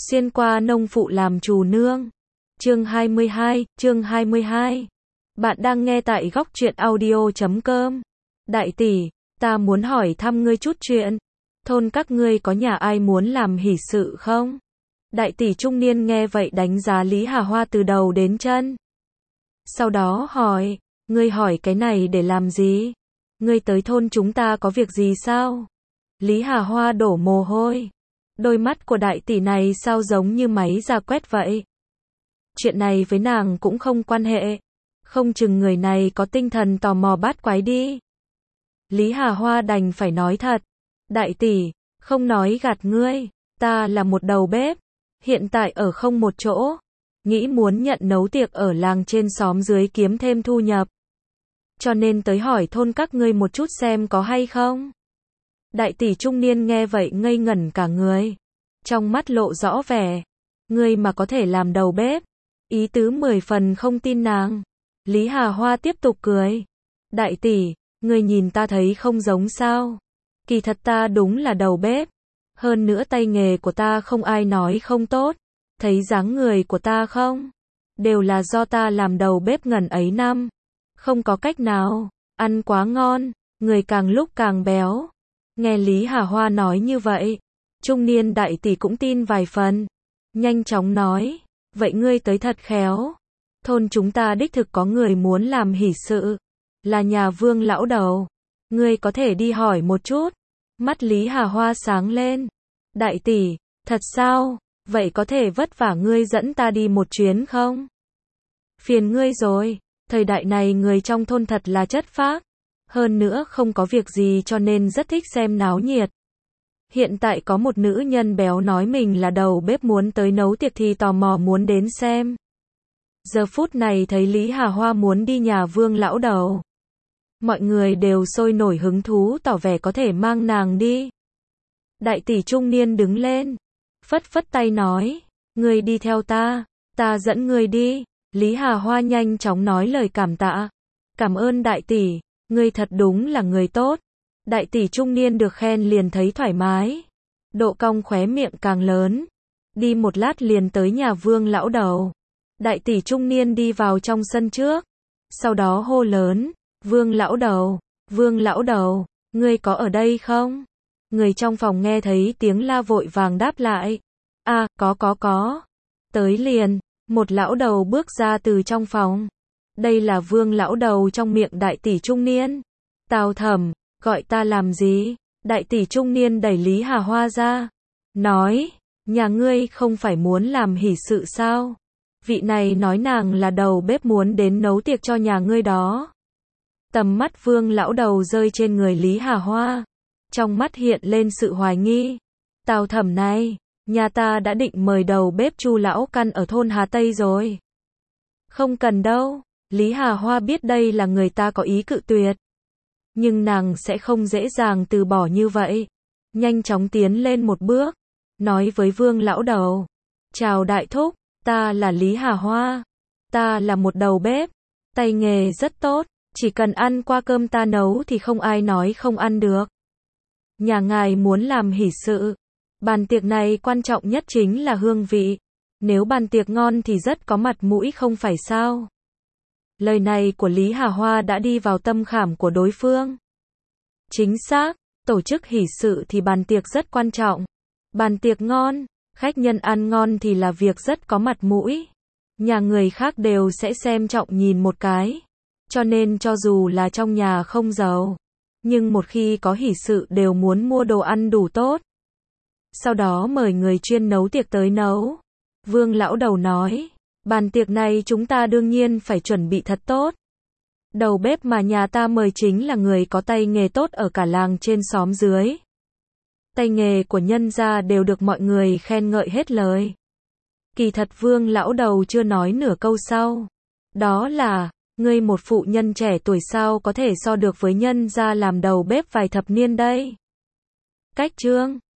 Xuyên qua nông phụ làm trù nương. Chương 22. Bạn đang nghe tại góc truyện audio.com. Đại tỷ, ta muốn hỏi thăm ngươi chút chuyện. Thôn các ngươi có nhà ai muốn làm hỷ sự không? Đại tỷ trung niên nghe vậy đánh giá Lý Hà Hoa từ đầu đến chân. Sau đó hỏi, ngươi hỏi cái này để làm gì? Ngươi tới thôn chúng ta có việc gì sao? Lý Hà Hoa đổ mồ hôi. Đôi mắt của đại tỷ này sao giống như máy ra quét vậy? Chuyện này với nàng cũng không quan hệ. Không chừng người này có tinh thần tò mò bát quái đi. Lý Hà Hoa đành phải nói thật. Đại tỷ, không nói gạt ngươi, ta là một đầu bếp. Hiện tại ở không một chỗ. Nghĩ muốn nhận nấu tiệc ở làng trên xóm dưới kiếm thêm thu nhập. Cho nên tới hỏi thôn các ngươi một chút xem có hay không. Đại tỷ trung niên nghe vậy ngây ngẩn cả người. Trong mắt lộ rõ vẻ. Ngươi mà có thể làm đầu bếp. Ý tứ 10 phần không tin nàng. Lý Hà Hoa tiếp tục cười. Đại tỷ, ngươi nhìn ta thấy không giống sao. Kỳ thật ta đúng là đầu bếp. Hơn nữa tay nghề của ta không ai nói không tốt. Thấy dáng người của ta không? Đều là do ta làm đầu bếp ngần ấy năm. Không có cách nào. Ăn quá ngon. Người càng lúc càng béo. Nghe Lý Hà Hoa nói như vậy. Trung niên đại tỷ cũng tin vài phần. Nhanh chóng nói. Vậy ngươi tới thật khéo. Thôn chúng ta đích thực có người muốn làm hỷ sự. Là nhà Vương lão đầu. Ngươi có thể đi hỏi một chút. Mắt Lý Hà Hoa sáng lên. Đại tỷ, thật sao? Vậy có thể vất vả ngươi dẫn ta đi một chuyến không? Phiền ngươi rồi. Thời đại này người trong thôn thật là chất phác. Hơn nữa không có việc gì cho nên rất thích xem náo nhiệt. Hiện tại có một nữ nhân béo nói mình là đầu bếp muốn tới nấu tiệc thì tò mò muốn đến xem. Giờ phút này thấy Lý Hà Hoa muốn đi nhà Vương lão đầu. Mọi người đều sôi nổi hứng thú tỏ vẻ có thể mang nàng đi. Đại tỷ trung niên đứng lên. Phất phất tay nói. Ngươi đi theo ta. Ta dẫn ngươi đi. Lý Hà Hoa nhanh chóng nói lời cảm tạ. Cảm ơn đại tỷ. Ngươi thật đúng là người tốt. Đại tỷ trung niên được khen liền thấy thoải mái. Độ cong khóe miệng càng lớn. Đi một lát liền tới nhà Vương lão đầu. Đại tỷ trung niên đi vào trong sân trước. Sau đó hô lớn. Vương lão đầu, ngươi có ở đây không? Người trong phòng nghe thấy tiếng la vội vàng đáp lại. À, có. Tới liền, một lão đầu bước ra từ trong phòng. Đây là Vương lão đầu trong miệng đại tỷ trung niên. Tào Thẩm, gọi ta làm gì? Đại tỷ trung niên đẩy Lý Hà Hoa ra. Nói, nhà ngươi không phải muốn làm hỷ sự sao? Vị này nói nàng là đầu bếp muốn đến nấu tiệc cho nhà ngươi đó. Tầm mắt Vương lão đầu rơi trên người Lý Hà Hoa. Trong mắt hiện lên sự hoài nghi. Tào Thẩm này, nhà ta đã định mời đầu bếp Chu lão căn ở thôn Hà Tây rồi. Không cần đâu. Lý Hà Hoa biết đây là người ta có ý cự tuyệt. Nhưng nàng sẽ không dễ dàng từ bỏ như vậy. Nhanh chóng tiến lên một bước. Nói với Vương lão đầu. Chào đại thúc, ta là Lý Hà Hoa. Ta là một đầu bếp. Tay nghề rất tốt. Chỉ cần ăn qua cơm ta nấu thì không ai nói không ăn được. Nhà ngài muốn làm hỷ sự. Bàn tiệc này quan trọng nhất chính là hương vị. Nếu bàn tiệc ngon thì rất có mặt mũi không phải sao. Lời này của Lý Hà Hoa đã đi vào tâm khảm của đối phương. Chính xác, tổ chức hỷ sự thì bàn tiệc rất quan trọng. Bàn tiệc ngon, khách nhân ăn ngon thì là việc rất có mặt mũi. Nhà người khác đều sẽ xem trọng nhìn một cái. Cho nên cho dù là trong nhà không giàu, nhưng một khi có hỷ sự đều muốn mua đồ ăn đủ tốt. Sau đó mời người chuyên nấu tiệc tới nấu. Vương lão đầu nói, bàn tiệc này chúng ta đương nhiên phải chuẩn bị thật tốt. Đầu bếp mà nhà ta mời chính là người có tay nghề tốt ở cả làng trên xóm dưới. Tay nghề của nhân gia đều được mọi người khen ngợi hết lời. Kỳ thật Vương lão đầu chưa nói nửa câu sau. Đó là, ngươi một phụ nhân trẻ tuổi sao có thể so được với nhân gia làm đầu bếp vài thập niên đây. Cách chương